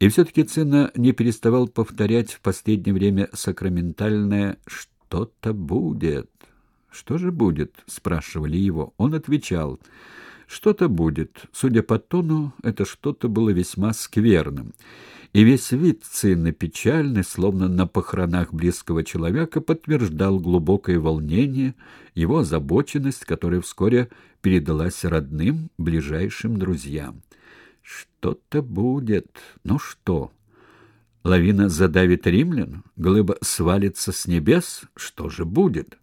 И все-таки Цинна не переставал повторять в последнее время сакраментальное «что-то будет». «Что же будет?» — спрашивали его. Он отвечал «что-то будет». Судя по тону, это что-то было весьма скверным. И весь вид Цинны, печальный, словно на похоронах близкого человека, подтверждал глубокое волнение, его озабоченность, которая вскоре передалась родным, ближайшим друзьям. Что-то будет. Ну что? Лавина задавит римлян? Глыба свалится с небес? Что же будет?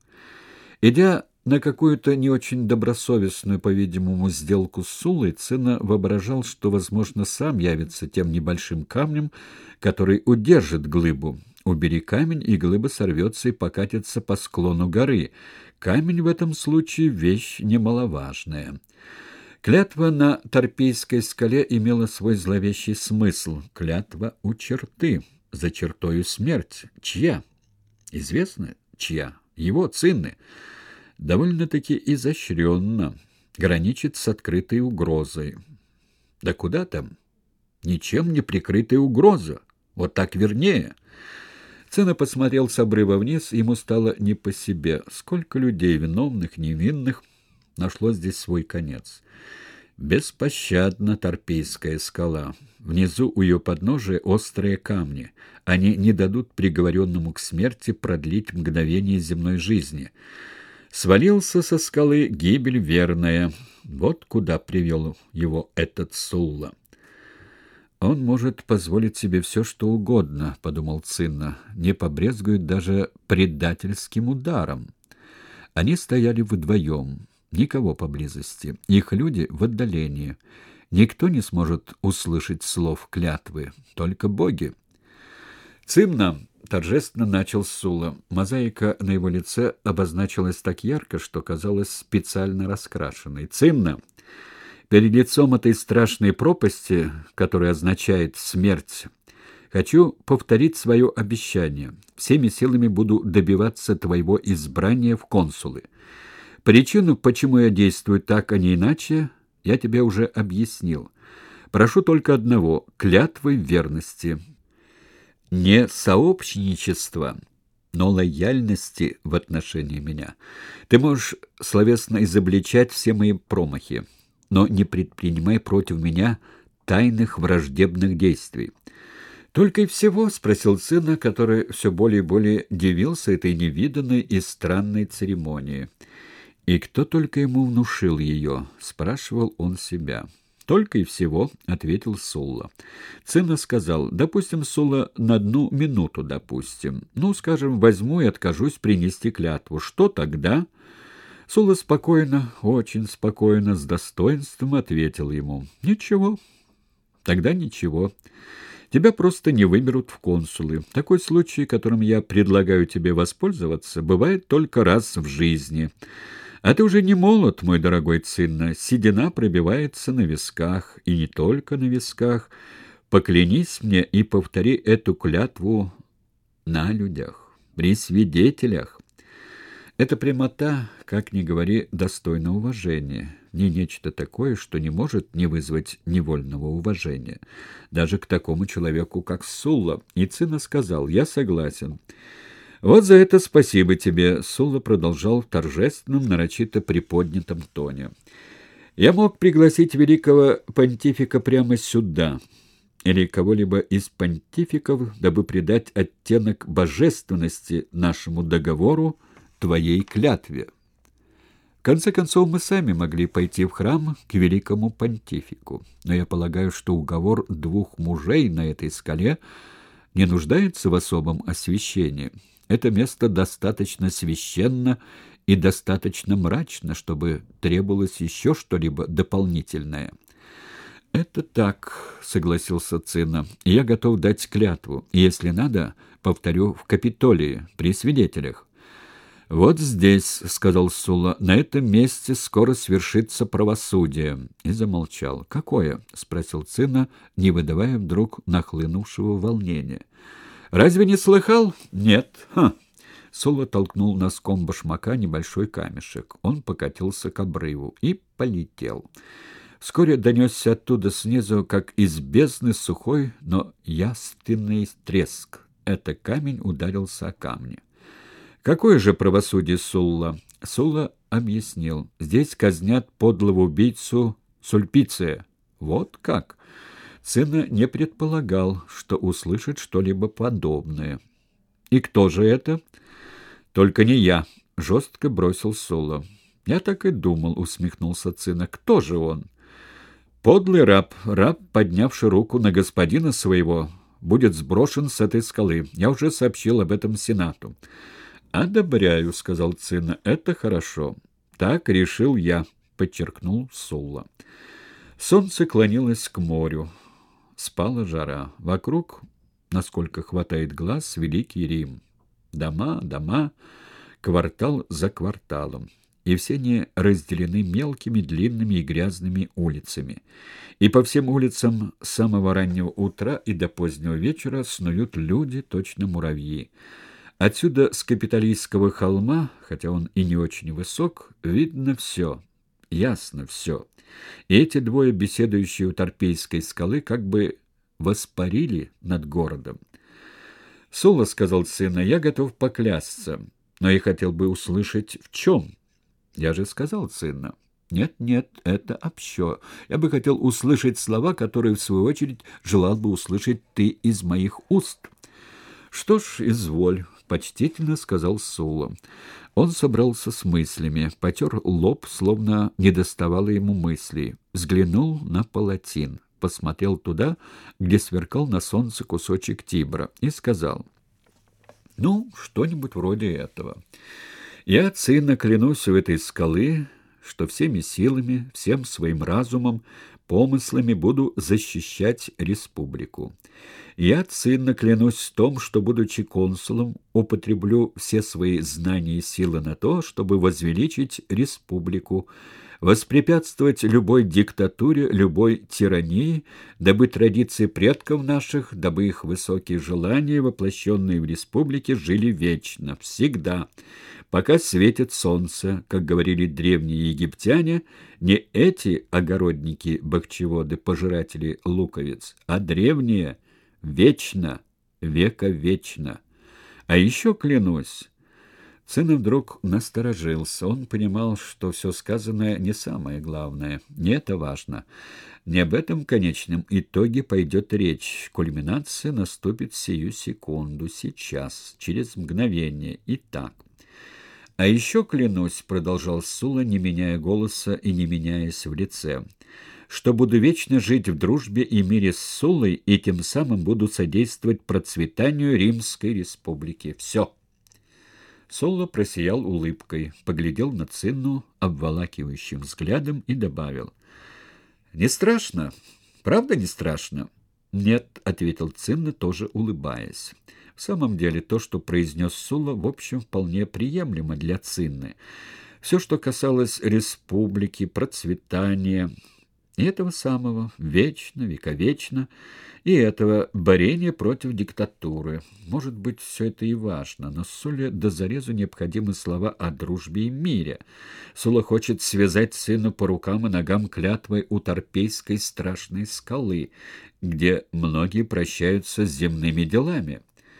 Идя на какую-то не очень добросовестную, по-видимому, сделку с Суллой, Цинна воображал, что, возможно, сам явится тем небольшим камнем, который удержит глыбу. Убери камень, и глыба сорвется и покатится по склону горы. Камень в этом случае — вещь немаловажная. Клятва на Торпейской скале имела свой зловещий смысл. Клятва у черты, за чертою смерть. Чья? Известно, чья? Его, Цинны. Довольно-таки изощренно, граничит с открытой угрозой. Да куда там? Ничем не прикрытая угроза. Вот так вернее. Цинна посмотрел с обрыва вниз, ему стало не по себе. Сколько людей, виновных, невинных, нашло здесь свой конец. Беспощадна Торпейская скала. Внизу у ее подножия острые камни. Они не дадут приговоренному к смерти продлить мгновение земной жизни. Свалился со скалы, гибель верная. Вот куда привел его этот Сулла. «Он может позволить себе все, что угодно», — подумал Цинна, — «не побрезгует даже предательским ударом». Они стояли вдвоем, никого поблизости, их люди в отдалении. Никто не сможет услышать слов клятвы, только боги. «Цинна!» — торжественно начал Сулла. Мозаика на его лице обозначилась так ярко, что казалась специально раскрашенной. «Цинна! Перед лицом этой страшной пропасти, которая означает смерть, хочу повторить свое обещание. Всеми силами буду добиваться твоего избрания в консулы. Причину, почему я действую так, а не иначе, я тебе уже объяснил. Прошу только одного — клятвы верности. Не сообщничества, но лояльности в отношении меня. Ты можешь словесно изобличать все мои промахи, но не предпринимай против меня тайных враждебных действий». «Только и всего?» — спросил сына, который все более и более дивился этой невиданной и странной церемонии. «И кто только ему внушил ее?» — спрашивал он себя. «Только и всего», — ответил Сулла. Цинна сказал: «Допустим, Сулла, на 1 минуту, допустим. Ну, скажем, возьму и откажусь принести клятву. Что тогда?» Сулла спокойно, очень спокойно, с достоинством ответил ему: «Ничего. Тогда ничего. Тебя просто не выберут в консулы. Такой случай, которым я предлагаю тебе воспользоваться, бывает только раз в жизни. А ты уже не молод, мой дорогой Цинна. Седина пробивается на висках, и не только на висках. Поклянись мне и повтори эту клятву на людях, при свидетелях». Эта прямота, как ни говори, достойна уважения. Не нечто такое, что не может не вызвать невольного уважения. Даже к такому человеку, как Сулла. И Цинна сказал: «Я согласен». «Вот за это спасибо тебе», — Сулла продолжал в торжественном, нарочито приподнятом тоне. «Я мог пригласить великого понтифика прямо сюда, или кого-либо из понтификов, дабы придать оттенок божественности нашему договору, твоей клятве. В конце концов, мы сами могли пойти в храм к великому понтифику, но я полагаю, что уговор 2 мужей на этой скале не нуждается в особом освящении. Это место достаточно священно и достаточно мрачно, чтобы требовалось еще что-либо дополнительное». «Это так», — согласился Цинна. «Я готов дать клятву, и, если надо, повторю в Капитолии, при свидетелях». «Вот здесь, — сказал Сулла, — на этом месте скоро свершится правосудие». И замолчал. «Какое?» — спросил Цинна, не выдавая вдруг нахлынувшего волнения. «Разве не слыхал?» «Нет». «Ха!» Сулла толкнул носком башмака небольшой камешек. Он покатился к обрыву и полетел. Вскоре донесся оттуда снизу, как из бездны, сухой, но явственный треск. Это камень ударился о камни. «Какое же правосудие, Сулла?» Сулла объяснил. «Здесь казнят подлого убийцу Сульпиция». «Вот как?» Цинна не предполагал, что услышит что-либо подобное. «И кто же это?» «Только не я», — жестко бросил Сулла. «Я так и думал», — усмехнулся Цинна. «Кто же он?» «Подлый раб, поднявший руку на господина своего, будет сброшен с этой скалы. Я уже сообщил об этом Сенату». «Одобряю», — сказал Цинна. «Это хорошо». «Так решил я», — подчеркнул Сулла. Солнце клонилось к морю. Спала жара. Вокруг, насколько хватает глаз, Великий Рим. Дома, дома, квартал за кварталом. И все они разделены мелкими, длинными и грязными улицами. И по всем улицам с самого раннего утра и до позднего вечера снуют люди, точно муравьи. Отсюда, с Капитолийского холма, хотя он и не очень высок, видно все, ясно все. И эти двое, беседующие у Торпейской скалы, как бы воспарили над городом. «Сулла, — сказал Цинна, — я готов поклясться, но я хотел бы услышать, в чем». «Я же сказал, Цинна». «Нет, нет, это общо. Я бы хотел услышать слова, которые, в свою очередь, желал бы услышать ты из моих уст». «Что ж, изволь», — почтительно сказал Сулла. Он собрался с мыслями, потер лоб, словно недоставало ему мыслей, взглянул на палатин, посмотрел туда, где сверкал на солнце кусочек Тибра, и сказал: «Ну, что-нибудь вроде этого. Я, Цинна, клянусь у этой скалы, что всеми силами, всем своим разумом, помыслами буду защищать республику. Я, Цинна, клянусь в том, что, будучи консулом, употреблю все свои знания и силы на то, чтобы возвеличить республику, воспрепятствовать любой диктатуре, любой тирании, дабы традиции предков наших, дабы их высокие желания, воплощенные в республике, жили вечно, всегда, пока светит солнце, как говорили древние египтяне, не эти огородники-бахчеводы, пожиратели луковиц, а древние, вечно, века вечно. А еще клянусь». Цинна вдруг насторожился. Он понимал, что все сказанное не самое главное. Не это важно. Не об этом конечном итоге пойдет речь. Кульминация наступит сию секунду, сейчас, через мгновение. И так. «А еще клянусь, — продолжал Сулла, не меняя голоса и не меняясь в лице, — что буду вечно жить в дружбе и мире с Суллой и тем самым буду содействовать процветанию Римской Республики. Все». Сулла просиял улыбкой, поглядел на Цинну обволакивающим взглядом и добавил: «Не страшно? Правда не страшно?» «Нет», — ответил Цинна, тоже улыбаясь. В самом деле, то, что произнес Сулла, в общем, вполне приемлемо для Цинны. Все, что касалось республики, процветания, и этого самого, вечно, вековечно, и этого борения против диктатуры. Может быть, все это и важно, но Сулле до зарезу необходимы слова о дружбе и мире. Сулла хочет связать сына по рукам и ногам клятвой у Торпейской страшной скалы, где многие прощаются с земными делами.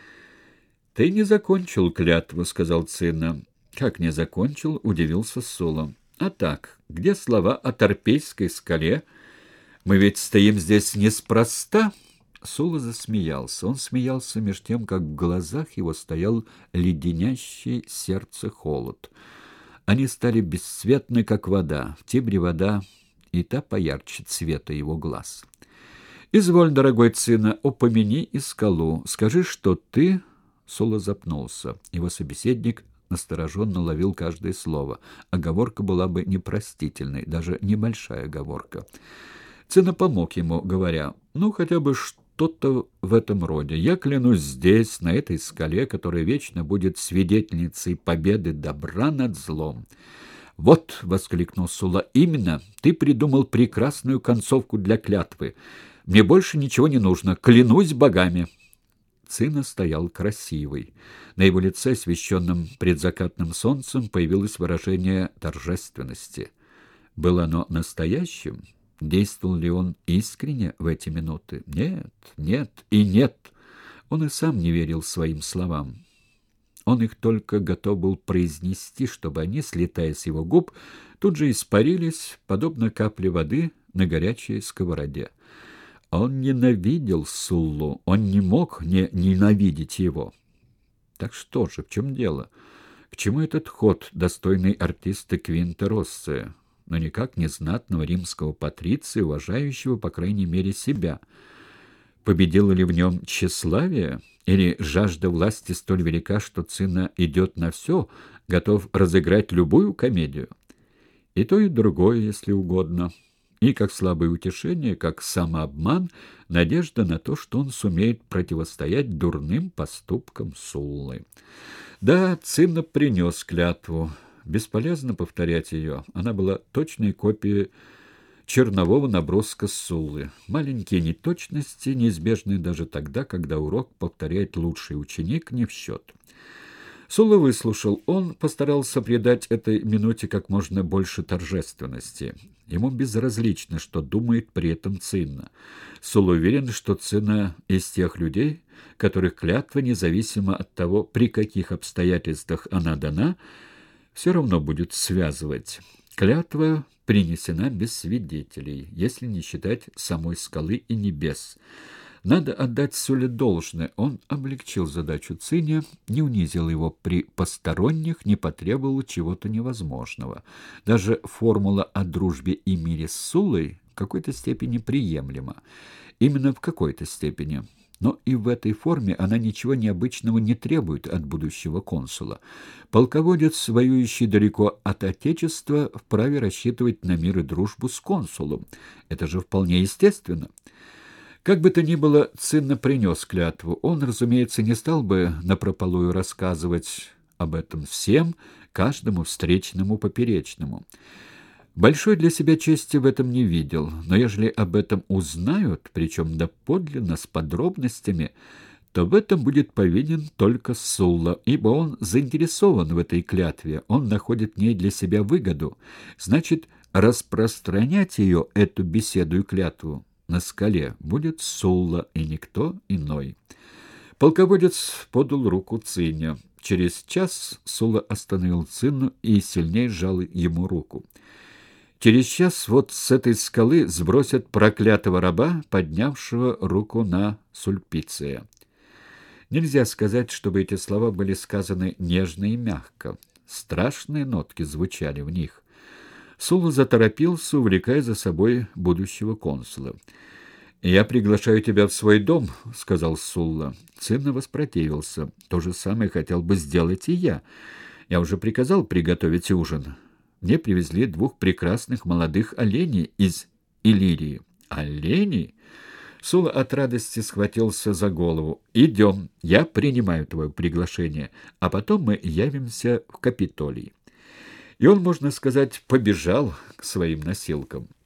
«Ты не закончил клятву», — сказал Цинна. «Как не закончил?» — удивился Сулла. «А так, где слова о Торпейской скале? Мы ведь стоим здесь неспроста». Сулла засмеялся. Он смеялся меж тем, как в глазах его стоял леденящий сердце холод. Они стали бесцветны, как вода. В Тибре вода и та поярче цвета его глаз. «Изволь, дорогой Цинна, упомяни и скалу. Скажи, что ты...» Сулла запнулся. Его собеседник настороженно ловил каждое слово. Оговорка была бы непростительной, даже небольшая оговорка. Цинна помог ему, говоря: «Ну, хотя бы что-то в этом роде. Я клянусь здесь, на этой скале, которая вечно будет свидетельницей победы добра над злом». «Вот», — воскликнул Сулла, — «именно, ты придумал прекрасную концовку для клятвы. Мне больше ничего не нужно. Клянусь богами». Цинна стоял красивый. На его лице, освещенном предзакатным солнцем, появилось выражение торжественности. Было оно настоящим? Действовал ли он искренне в эти минуты? Нет, нет и нет. Он и сам не верил своим словам. Он их только готов был произнести, чтобы они, слетая с его губ, тут же испарились, подобно капле воды на горячей сковороде. Он ненавидел Суллу, он не мог не ненавидеть его. Так что же, в чем дело? К чему этот ход, достойный артиста Квинта Россия, но никак не знатного римского патриция, уважающего, по крайней мере, себя? Победило ли в нем тщеславие, или жажда власти столь велика, что Цинна идет на все, готов разыграть любую комедию? И то, и другое, если угодно. И как слабое утешение, как самообман, надежда на то, что он сумеет противостоять дурным поступкам Суллы. Да, Цинна принес клятву. Бесполезно повторять ее. Она была точной копией чернового наброска Суллы. Маленькие неточности, неизбежные даже тогда, когда урок повторяет лучший ученик, не в счет. Сулла выслушал. Он постарался придать этой минуте как можно больше торжественности. Ему безразлично, что думает при этом Цинна. Сулла уверен, что Цинна из тех людей, которых клятва, независимо от того, при каких обстоятельствах она дана, все равно будет связывать. Клятва принесена без свидетелей, если не считать самой скалы и небес. Надо отдать Сулле должное. Он облегчил задачу Цинне, не унизил его при посторонних, не потребовал чего-то невозможного. Даже формула о дружбе и мире с Суллой в какой-то степени приемлема. Именно в какой-то степени. Но и в этой форме она ничего необычного не требует от будущего консула. Полководец, воюющий далеко от Отечества, вправе рассчитывать на мир и дружбу с консулом. Это же вполне естественно. Как бы то ни было, Цинна принес клятву. Он, разумеется, не стал бы напропалую рассказывать об этом всем, каждому встречному поперечному. Большой для себя чести в этом не видел, но ежели об этом узнают, причем доподлинно, с подробностями, то в этом будет повинен только Сулла, ибо он заинтересован в этой клятве, он находит в ней для себя выгоду. Значит, распространять ее, эту беседу и клятву, на скале будет Сулла и никто иной. Полководец подал руку Цинне. Через час Сулла остановил Цинну и сильнее сжал ему руку. Через час вот с этой скалы сбросят проклятого раба, поднявшего руку на Сульпиция. Нельзя сказать, чтобы эти слова были сказаны нежно и мягко. Страшные нотки звучали в них. Сулла заторопился, увлекая за собой будущего консула. «Я приглашаю тебя в свой дом», — сказал Сулла. Цинна воспротивился. «То же самое хотел бы сделать и я. Я уже приказал приготовить ужин. Мне привезли 2 прекрасных молодых оленей из Иллирии». «Оленей?» Сулла от радости схватился за голову. «Идем, я принимаю твое приглашение, а потом мы явимся в Капитолий». И он, можно сказать, побежал к своим носилкам.